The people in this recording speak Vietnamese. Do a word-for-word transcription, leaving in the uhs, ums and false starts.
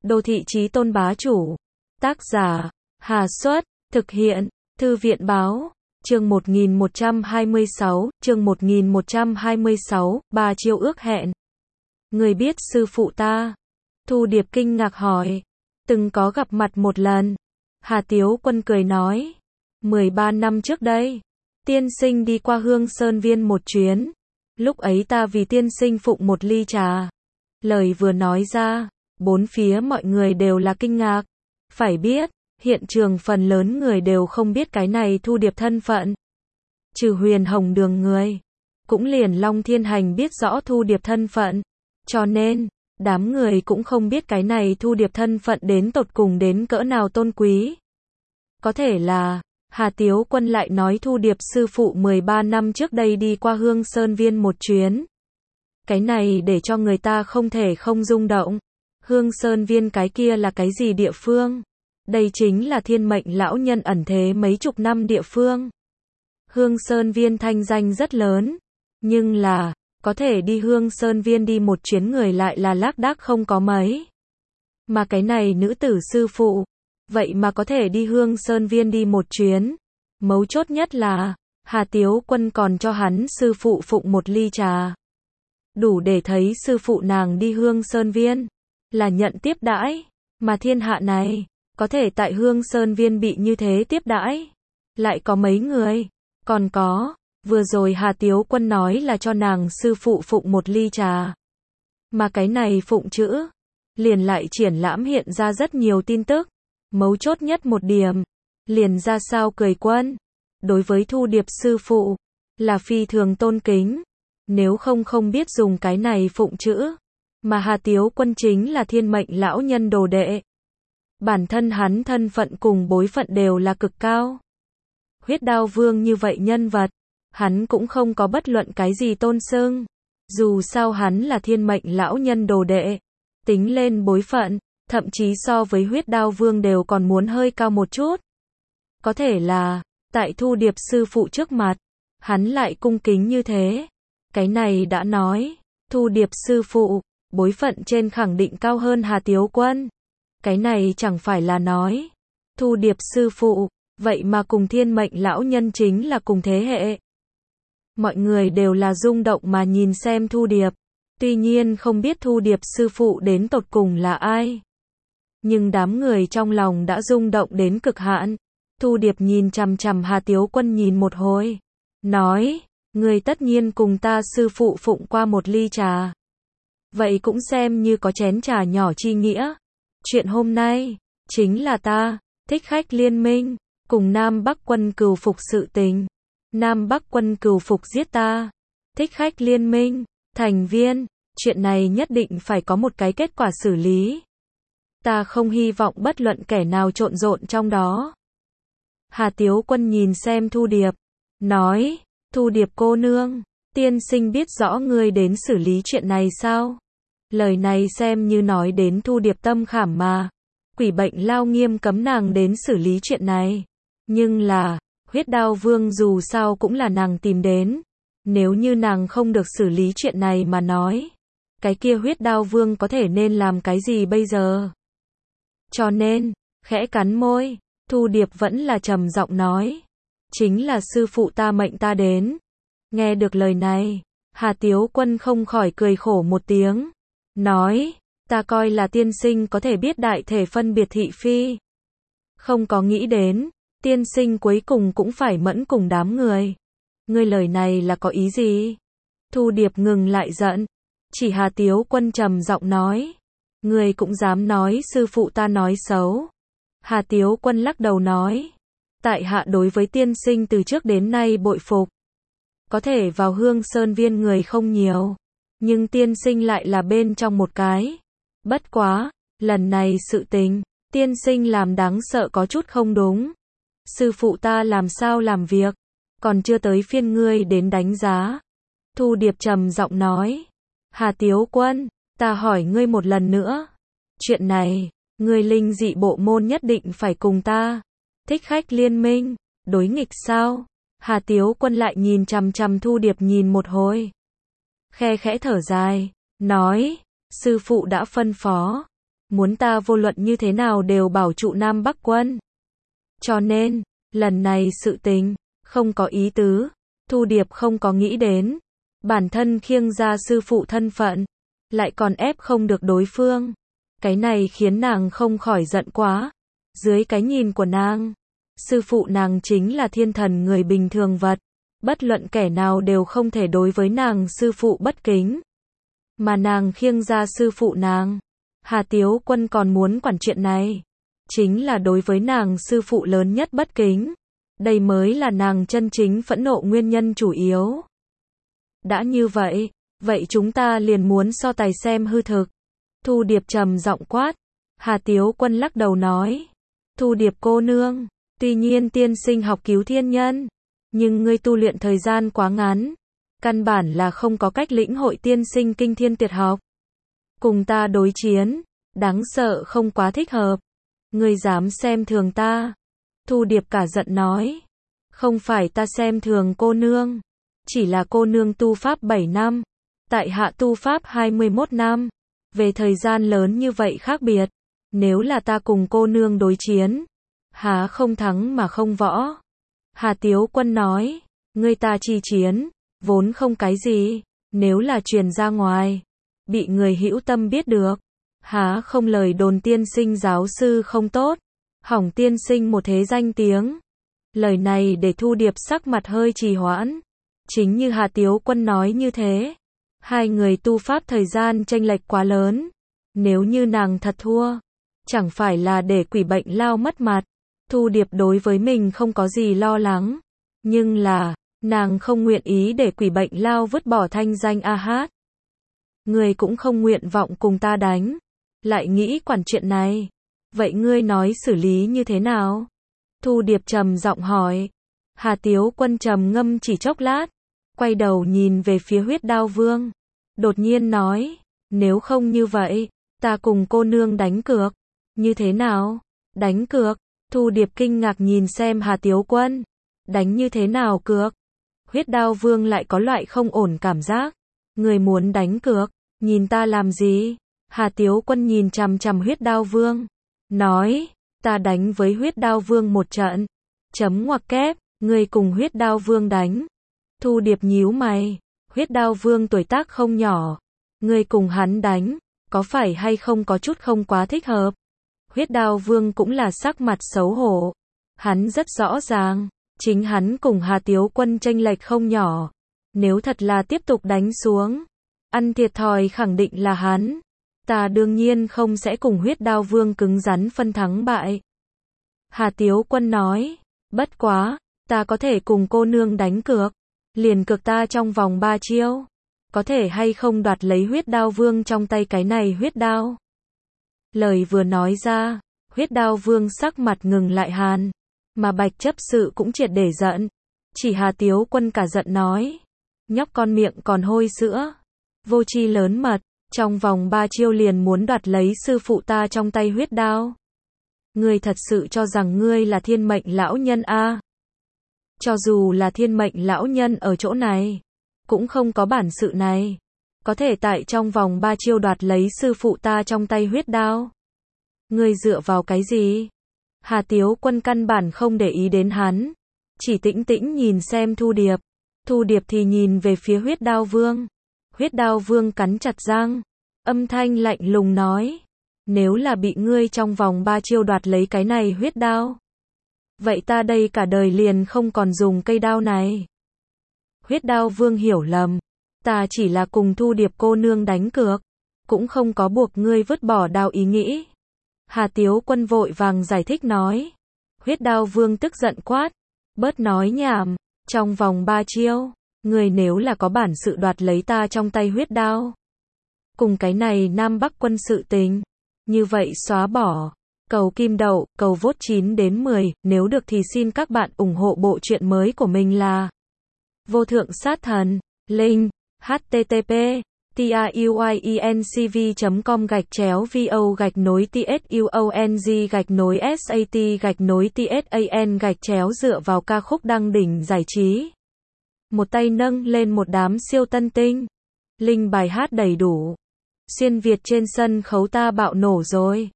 Đô thị chí tôn bá chủ. Tác giả, Hà Xuất, thực hiện, Thư viện Báo. Chương một nghìn một trăm hai mươi sáu, chương một nghìn một trăm hai mươi sáu, ba chiêu ước hẹn. Người biết sư phụ ta? Thu Điệp kinh ngạc hỏi. Từng có gặp mặt một lần. Hà Tiếu Quân cười nói. mười ba năm trước đây, tiên sinh đi qua Hương Sơn Viên một chuyến. Lúc ấy ta vì tiên sinh phụng một ly trà. Lời vừa nói ra, bốn phía mọi người đều là kinh ngạc. Phải biết, hiện trường phần lớn người đều không biết cái này Thu Điệp thân phận. Trừ Huyền Hồng Đường người, cũng liền Long Thiên Hành biết rõ Thu Điệp thân phận. Cho nên, đám người cũng không biết cái này Thu Điệp thân phận đến tột cùng đến cỡ nào tôn quý. Có thể là, Hà Tiếu Quân lại nói Thu Điệp sư phụ mười ba năm trước đây đi qua Hương Sơn Viên một chuyến. Cái này để cho người ta không thể không rung động. Hương Sơn Viên cái kia là cái gì địa phương? Đây chính là thiên mệnh lão nhân ẩn thế mấy chục năm địa phương. Hương Sơn Viên thanh danh rất lớn. Nhưng là, có thể đi Hương Sơn Viên đi một chuyến người lại là lác đác không có mấy. Mà cái này nữ tử sư phụ, vậy mà có thể đi Hương Sơn Viên đi một chuyến. Mấu chốt nhất là, Hà Tiếu Quân còn cho hắn sư phụ phụng một ly trà. Đủ để thấy sư phụ nàng đi Hương Sơn Viên là nhận tiếp đãi, mà thiên hạ này có thể tại Hương Sơn Viên bị như thế tiếp đãi, lại có mấy người. Còn có, vừa rồi Hà Tiếu Quân nói là cho nàng sư phụ phụng một ly trà. Mà cái này phụng chữ, liền lại triển lãm hiện ra rất nhiều tin tức. Mấu chốt nhất một điểm, liền ra sao cười Quân, đối với Thu Điệp sư phụ, là phi thường tôn kính. Nếu không không biết dùng cái này phụng chữ, mà Hà Tiếu Quân chính là thiên mệnh lão nhân đồ đệ. Bản thân hắn thân phận cùng bối phận đều là cực cao. Huyết Đao Vương như vậy nhân vật, hắn cũng không có bất luận cái gì tôn xưng. Dù sao hắn là thiên mệnh lão nhân đồ đệ, tính lên bối phận, thậm chí so với Huyết Đao Vương đều còn muốn hơi cao một chút. Có thể là, tại Thu Điệp sư phụ trước mặt, hắn lại cung kính như thế. Cái này đã nói, Thu Điệp sư phụ, bối phận trên khẳng định cao hơn Hà Tiếu Quân. Cái này chẳng phải là nói, Thu Điệp sư phụ, vậy mà cùng thiên mệnh lão nhân chính là cùng thế hệ. Mọi người đều là rung động mà nhìn xem Thu Điệp, tuy nhiên không biết Thu Điệp sư phụ đến tột cùng là ai. Nhưng đám người trong lòng đã rung động đến cực hạn. Thu Điệp nhìn chằm chằm Hà Tiếu Quân nhìn một hồi, nói, người tất nhiên cùng ta sư phụ phụng qua một ly trà. Vậy cũng xem như có chén trà nhỏ chi nghĩa. Chuyện hôm nay, chính là ta, thích khách liên minh, cùng Nam Bắc quân cừu phục sự tình. Nam Bắc quân cừu phục giết ta. Thích khách liên minh, thành viên, chuyện này nhất định phải có một cái kết quả xử lý. Ta không hy vọng bất luận kẻ nào trộn rộn trong đó. Hà Tiếu Quân nhìn xem Thu Điệp, nói, Thu Điệp cô nương, tiên sinh biết rõ ngươi đến xử lý chuyện này sao? Lời này xem như nói đến Thu Điệp tâm khảm mà. Quỷ bệnh lao nghiêm cấm nàng đến xử lý chuyện này. Nhưng là, Huyết Đao Vương dù sao cũng là nàng tìm đến. Nếu như nàng không được xử lý chuyện này mà nói, cái kia Huyết Đao Vương có thể nên làm cái gì bây giờ? Cho nên, khẽ cắn môi, Thu Điệp vẫn là trầm giọng nói. Chính là sư phụ ta mệnh ta đến. Nghe được lời này, Hà Tiếu Quân không khỏi cười khổ một tiếng. Nói, ta coi là tiên sinh có thể biết đại thể phân biệt thị phi. Không có nghĩ đến, tiên sinh cuối cùng cũng phải mẫn cùng đám người. Ngươi lời này là có ý gì? Thu Điệp ngừng lại giận, chỉ Hà Tiếu Quân trầm giọng nói. Ngươi cũng dám nói sư phụ ta nói xấu. Hà Tiếu Quân lắc đầu nói. Tại hạ đối với tiên sinh từ trước đến nay bội phục. Có thể vào Hương Sơn Viên người không nhiều. Nhưng tiên sinh lại là bên trong một cái. Bất quá, lần này sự tình, tiên sinh làm đáng sợ có chút không đúng. Sư phụ ta làm sao làm việc, còn chưa tới phiên ngươi đến đánh giá. Thu Điệp trầm giọng nói. Hà Tiếu Quân, ta hỏi ngươi một lần nữa. Chuyện này, ngươi linh dị bộ môn nhất định phải cùng ta. Thích khách liên minh, đối nghịch sao? Hà Tiếu Quân lại nhìn chằm chằm Thu Điệp nhìn một hồi. Khe khẽ thở dài, nói, sư phụ đã phân phó. muốn ta vô luận như thế nào đều bảo trụ Nam Bắc quân. Cho nên, lần này sự tình, không có ý tứ, Thu Điệp không có nghĩ đến, bản thân khiêng ra sư phụ thân phận, lại còn ép không được đối phương. Cái này khiến nàng không khỏi giận quá. Dưới cái nhìn của nàng, sư phụ nàng chính là thiên thần người bình thường vật, bất luận kẻ nào đều không thể đối với nàng sư phụ bất kính. Mà nàng khiêng ra sư phụ nàng, Hà Tiếu Quân còn muốn quản chuyện này, chính là đối với nàng sư phụ lớn nhất bất kính. Đây mới là nàng chân chính phẫn nộ nguyên nhân chủ yếu. Đã như vậy, vậy chúng ta liền muốn so tài xem hư thực. Thu Điệp trầm giọng quát. Hà Tiếu Quân lắc đầu nói. Thu Điệp cô nương, tuy nhiên tiên sinh học cứu thiên nhân, nhưng ngươi tu luyện thời gian quá ngắn, căn bản là không có cách lĩnh hội tiên sinh kinh thiên tuyệt học. Cùng ta đối chiến, đáng sợ không quá thích hợp. Ngươi dám xem thường ta. Thu Điệp cả giận nói. Không phải ta xem thường cô nương, chỉ là cô nương tu pháp bảy năm, tại hạ tu pháp hai mươi mốt năm, về thời gian lớn như vậy khác biệt, nếu là ta cùng cô nương đối chiến, há không thắng mà không võ. Hà Tiếu Quân nói, ngươi ta chi chiến, vốn không cái gì, nếu là truyền ra ngoài, bị người hữu tâm biết được, há không lời đồn tiên sinh giáo sư không tốt, hỏng tiên sinh một thế danh tiếng. Lời này để Thu Điệp sắc mặt hơi trì hoãn. Chính như Hà Tiếu Quân nói như thế, hai người tu pháp thời gian chênh lệch quá lớn, nếu như nàng thật thua, chẳng phải là để quỷ bệnh lao mất mặt. Thu Điệp đối với mình không có gì lo lắng, nhưng là, nàng không nguyện ý để quỷ bệnh lao vứt bỏ thanh danh A Hát. Ngươi cũng không nguyện vọng cùng ta đánh, lại nghĩ quản chuyện này, vậy ngươi nói xử lý như thế nào? Thu Điệp trầm giọng hỏi. Hà Tiếu Quân trầm ngâm chỉ chốc lát, quay đầu nhìn về phía Huyết Đao Vương, đột nhiên nói, nếu không như vậy, ta cùng cô nương đánh cược. Như thế nào? Đánh cược? Thu Điệp kinh ngạc nhìn xem Hà Tiếu Quân. Đánh như thế nào cược? Huyết Đao Vương lại có loại không ổn cảm giác. Người muốn đánh cược, nhìn ta làm gì? Hà Tiếu Quân nhìn chằm chằm Huyết Đao Vương, nói, ta đánh với Huyết Đao Vương một trận. Chấm ngoặc kép, ngươi cùng Huyết Đao Vương đánh. Thu Điệp nhíu mày, Huyết Đao Vương tuổi tác không nhỏ, ngươi cùng hắn đánh, có phải hay không có chút không quá thích hợp? Huyết Đao Vương cũng là sắc mặt xấu hổ, hắn rất rõ ràng, chính hắn cùng Hà Tiếu Quân chênh lệch không nhỏ, nếu thật là tiếp tục đánh xuống, ăn thiệt thòi khẳng định là hắn. Ta đương nhiên không sẽ cùng Huyết Đao Vương cứng rắn phân thắng bại. Hà Tiếu Quân nói, bất quá, ta có thể cùng cô nương đánh cược, liền cược ta trong vòng ba chiêu, có thể hay không đoạt lấy Huyết Đao Vương trong tay cái này huyết đao. Lời vừa nói ra, Huyết Đao Vương sắc mặt ngừng lại hàn, mà Bạch chấp sự cũng triệt để giận, chỉ Hà Tiếu Quân cả giận nói, nhóc con miệng còn hôi sữa, vô tri lớn mật, trong vòng ba chiêu liền muốn đoạt lấy sư phụ ta trong tay huyết đao. Ngươi thật sự cho rằng ngươi là thiên mệnh lão nhân a? Cho dù là thiên mệnh lão nhân ở chỗ này, cũng không có bản sự này, có thể tại trong vòng ba chiêu đoạt lấy sư phụ ta trong tay huyết đao. Ngươi dựa vào cái gì? Hà Tiếu Quân căn bản không để ý đến hắn, chỉ tĩnh tĩnh nhìn xem Thu Điệp. Thu Điệp thì nhìn về phía Huyết Đao Vương. Huyết Đao Vương cắn chặt răng, âm thanh lạnh lùng nói, nếu là bị ngươi trong vòng ba chiêu đoạt lấy cái này huyết đao, vậy ta đây cả đời liền không còn dùng cây đao này. Huyết Đao Vương hiểu lầm, ta chỉ là cùng Thu Điệp cô nương đánh cược, cũng không có buộc ngươi vứt bỏ đao ý nghĩ. Hà Tiếu Quân vội vàng giải thích nói. Huyết Đao Vương tức giận quát, bớt nói nhảm, trong vòng ba chiêu, ngươi nếu là có bản sự đoạt lấy ta trong tay huyết đao, cùng cái này Nam Bắc quân sự tình, như vậy xóa bỏ. Cầu kim đậu, cầu vote chín đến mười, nếu được thì xin các bạn ủng hộ bộ truyện mới của mình là Vô Thượng Sát Thần. Link http truyencv chấm com gạch chéo vo gạch nối tsuong gạch nối sat gạch nối tsan gạch chéo dựa vào ca khúc đăng đỉnh giải trí. Một tay nâng lên một đám siêu tân tinh. Link bài hát đầy đủ. Xuyên Việt trên sân khấu ta bạo nổ rồi.